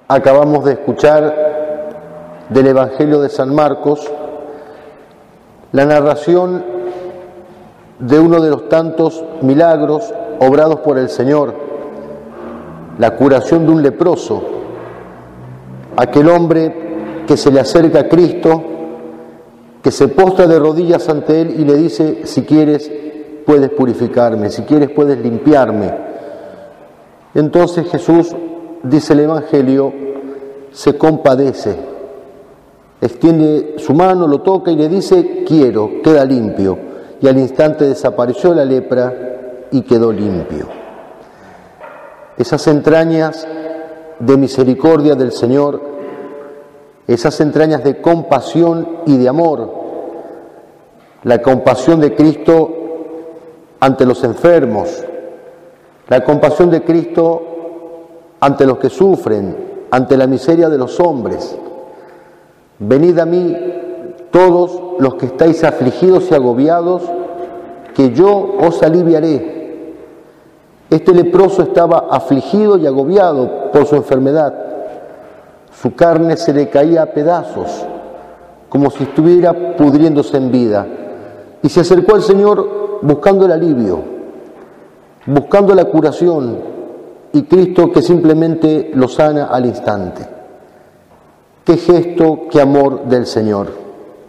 Acabamos de escuchar del Evangelio de San Marcos la narración de uno de los tantos milagros obrados por el Señor, la curación de un leproso, aquel hombre que se le acerca a Cristo, que se postra de rodillas ante Él y le dice: si quieres puedes purificarme, si quieres puedes limpiarme. Entonces Jesús, dice el Evangelio, se compadece, extiende su mano, lo toca y le dice: quiero, queda limpio. Y al instante desapareció la lepra y quedó limpio. Esas entrañas de misericordia del Señor, esas entrañas de compasión y de amor, la compasión de Cristo ante los enfermos, la compasión de Cristo ante los que sufren, ante la miseria de los hombres. Venid a mí todos los que estáis afligidos y agobiados, que yo os aliviaré. Este leproso estaba afligido y agobiado por su enfermedad. Su carne se le caía a pedazos, como si estuviera pudriéndose en vida. Y se acercó al Señor buscando el alivio, buscando la curación, y Cristo que simplemente lo sana al instante. Qué gesto, qué amor del Señor.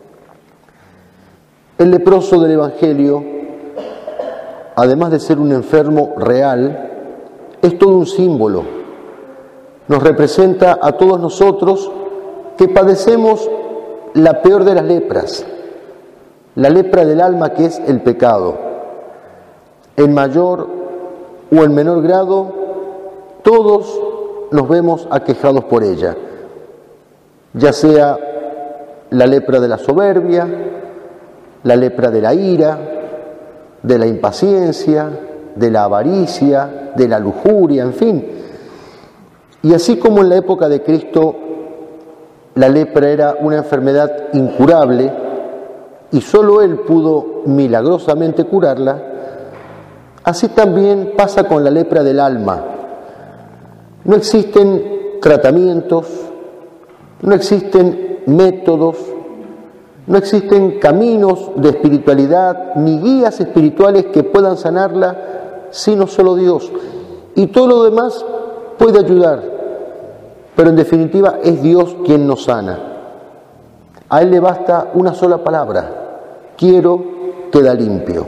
El leproso del Evangelio, además de ser un enfermo real, es todo un símbolo. Nos representa a todos nosotros que padecemos la peor de las lepras, la lepra del alma, que es el pecado. En mayor o en menor grado, todos nos vemos aquejados por ella, ya sea la lepra de la soberbia, la lepra de la ira, de la impaciencia, de la avaricia, de la lujuria, en fin. Y así como en la época de Cristo la lepra era una enfermedad incurable y solo Él pudo milagrosamente curarla, así también pasa con la lepra del alma. No existen tratamientos, no existen métodos, no existen caminos de espiritualidad ni guías espirituales que puedan sanarla, sino solo Dios. Y todo lo demás puede ayudar, pero en definitiva es Dios quien nos sana. A Él le basta una sola palabra: quiero, queda limpio.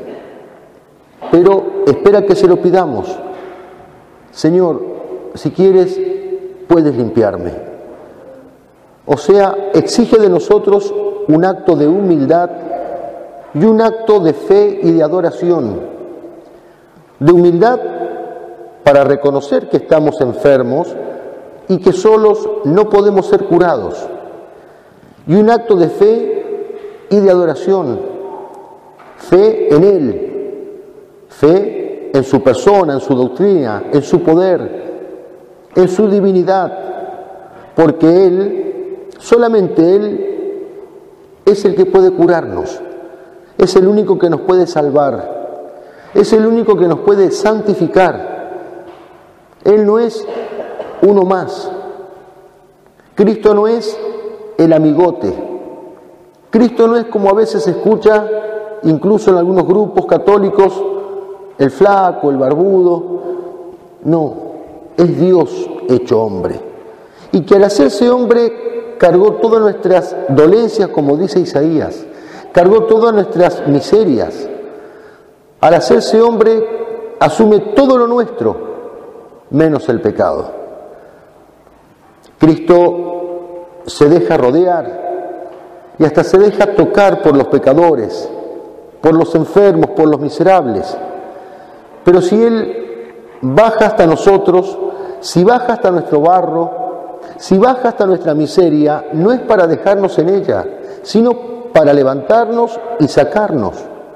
Pero espera que se lo pidamos: Señor, si quieres, puedes limpiarme. O sea, exige de nosotros un acto de humildad y un acto de fe y de adoración. De humildad para reconocer que estamos enfermos y que solos no podemos ser curados. Y un acto de fe y de adoración. Fe en Él, fe en su persona, en su doctrina, en su poder, en su divinidad, porque Él, solamente Él, es el que puede curarnos, es el único que nos puede salvar, es el único que nos puede santificar. Él no es uno más. Cristo no es el amigote. Cristo no es, como a veces se escucha, incluso en algunos grupos católicos, el flaco, el barbudo. No, es Dios hecho hombre. Y que al hacerse hombre cargó todas nuestras dolencias, como dice Isaías, cargó todas nuestras miserias. Al hacerse hombre, asume todo lo nuestro, menos el pecado. Cristo se deja rodear y hasta se deja tocar por los pecadores, por los enfermos, por los miserables. Pero si Él baja hasta nosotros, si baja hasta nuestro barro, si baja hasta nuestra miseria, no es para dejarnos en ella, sino para levantarnos y sacarnos.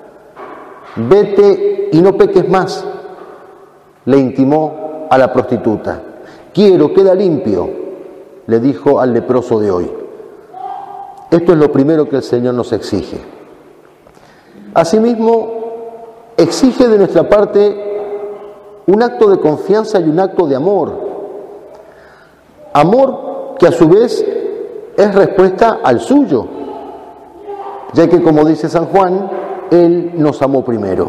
Vete y no peques más, le intimó a la prostituta. Quiero, queda limpio, le dijo al leproso de hoy. Esto es lo primero que el Señor nos exige. Asimismo, exige de nuestra parte un acto de confianza y un acto de amor. Amor que a su vez es respuesta al suyo, ya que, como dice San Juan, Él nos amó primero.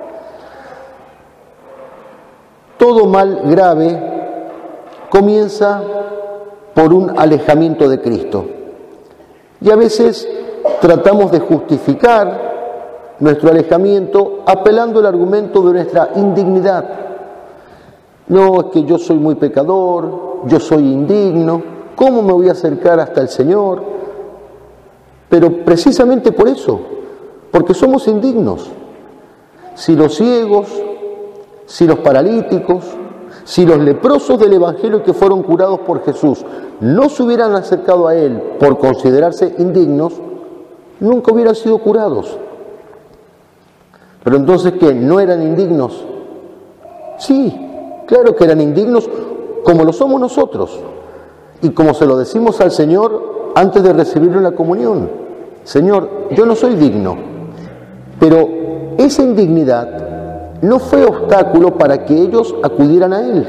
Todo mal grave comienza por un alejamiento de Cristo. Y a veces tratamos de justificar nuestro alejamiento apelando al argumento de nuestra indignidad. No, es que yo soy muy pecador, yo soy indigno, ¿cómo me voy a acercar hasta el Señor? Pero precisamente por eso, porque somos indignos. Si los ciegos, si los paralíticos, si los leprosos del Evangelio que fueron curados por Jesús no se hubieran acercado a Él por considerarse indignos, nunca hubieran sido curados. Pero entonces, ¿qué? ¿No eran indignos? Sí, claro que eran indignos, como lo somos nosotros. Y como se lo decimos al Señor antes de recibirlo en la comunión. Señor, yo no soy digno, pero esa indignidad no fue obstáculo para que ellos acudieran a Él.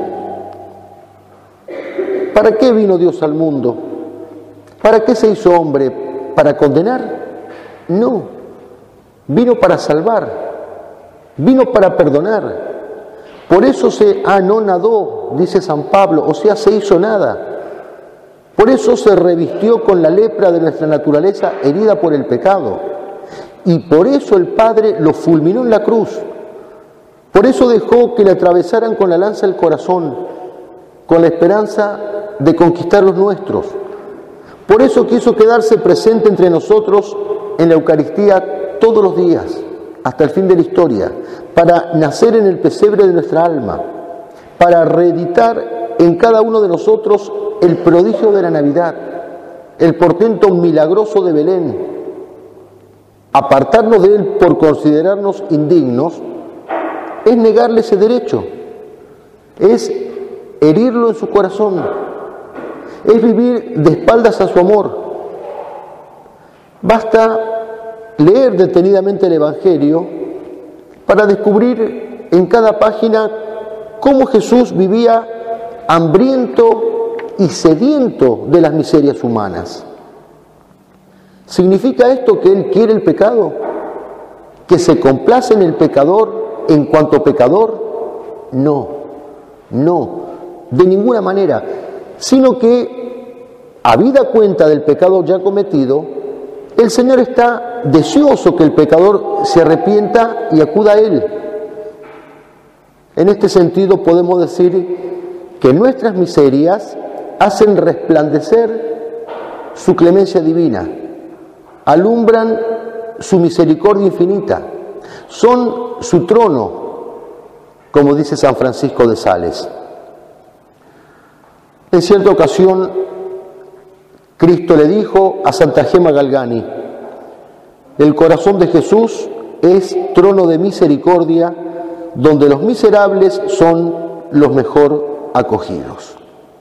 ¿Para qué vino Dios al mundo? ¿Para qué se hizo hombre? ¿Para condenar? No, vino para salvar, vino para perdonar. Por eso se anonadó, dice San Pablo, o sea, se hizo nada. Por eso se revistió con la lepra de nuestra naturaleza herida por el pecado. Y por eso el Padre lo fulminó en la cruz. Por eso dejó que le atravesaran con la lanza el corazón, con la esperanza de conquistar los nuestros. Por eso quiso quedarse presente entre nosotros en la Eucaristía todos los días, hasta el fin de la historia, para nacer en el pesebre de nuestra alma, para reeditar en cada uno de nosotros el prodigio de la Navidad, el portento milagroso de Belén. Apartarnos de Él por considerarnos indignos es negarle ese derecho, es herirlo en su corazón, es vivir de espaldas a su amor. Basta leer detenidamente el Evangelio para descubrir en cada página cómo Jesús vivía hambriento y sediento de las miserias humanas. ¿Significa esto que Él quiere el pecado? ¿Que se complace en el pecador en cuanto pecador? No, de ninguna manera, sino que, habida cuenta del pecado ya cometido, el Señor está deseoso que el pecador se arrepienta y acuda a Él. En este sentido podemos decir que nuestras miserias hacen resplandecer su clemencia divina, alumbran su misericordia infinita, son su trono, como dice San Francisco de Sales. En cierta ocasión, Cristo le dijo a Santa Gema Galgani: el corazón de Jesús es trono de misericordia, donde los miserables son los mejor acogidos.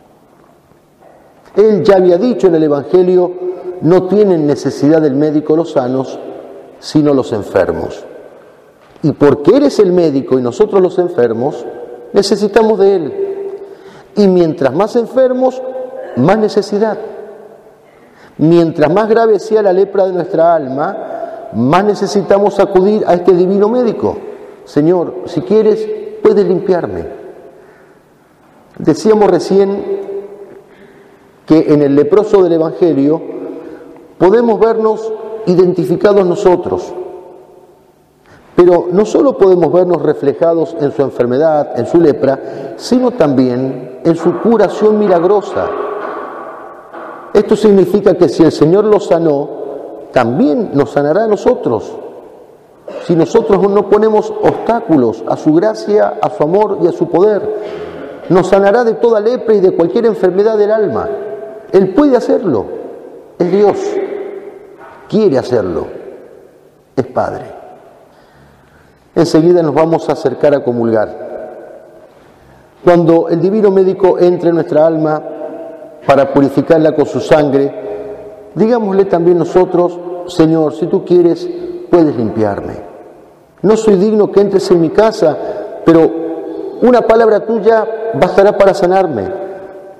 Él ya había dicho en el Evangelio: no tienen necesidad del médico los sanos, sino los enfermos. Y porque Él es el médico y nosotros los enfermos, necesitamos de Él. Y mientras más enfermos, más necesidad. Mientras más grave sea la lepra de nuestra alma, más necesitamos acudir a este divino médico. Señor, si quieres, puedes limpiarme. Decíamos recién que en el leproso del Evangelio podemos vernos identificados nosotros, pero no solo podemos vernos reflejados en su enfermedad, en su lepra, sino también en su curación milagrosa. Esto significa que si el Señor lo sanó, también nos sanará a nosotros. Si nosotros no ponemos obstáculos a su gracia, a su amor y a su poder, nos sanará de toda lepra y de cualquier enfermedad del alma. Él puede hacerlo, es Dios, quiere hacerlo, es Padre. Enseguida nos vamos a acercar a comulgar. Cuando el divino médico entre en nuestra alma para purificarla con su sangre, digámosle también nosotros: Señor, si tú quieres, puedes limpiarme. No soy digno que entres en mi casa, pero una palabra tuya bastará para sanarme.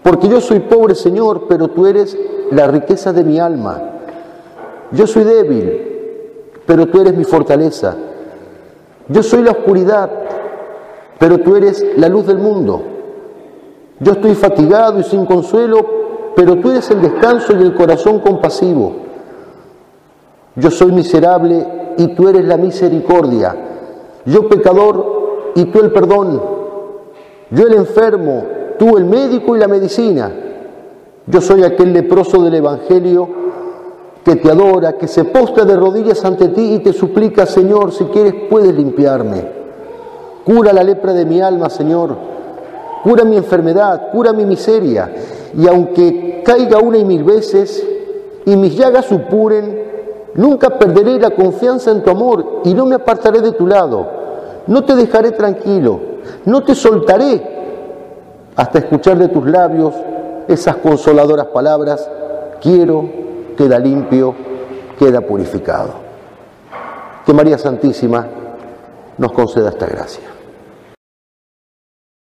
Porque yo soy pobre, Señor, pero tú eres la riqueza de mi alma. Yo soy débil, pero tú eres mi fortaleza. Yo soy la oscuridad, pero tú eres la luz del mundo. Yo estoy fatigado y sin consuelo, pero tú eres el descanso y el corazón compasivo. Yo soy miserable y tú eres la misericordia. Yo pecador y tú el perdón. Yo el enfermo, tú el médico y la medicina. Yo soy aquel leproso del Evangelio que te adora, que se postra de rodillas ante ti y te suplica, Señor, si quieres puedes limpiarme. Cura la lepra de mi alma, Señor. Cura mi enfermedad, cura mi miseria. Y aunque caiga 1 y 1000 veces y mis llagas supuren, nunca perderé la confianza en tu amor y no me apartaré de tu lado. No te dejaré tranquilo, no te soltaré hasta escuchar de tus labios esas consoladoras palabras: quiero, queda limpio, queda purificado. Que María Santísima nos conceda esta gracia.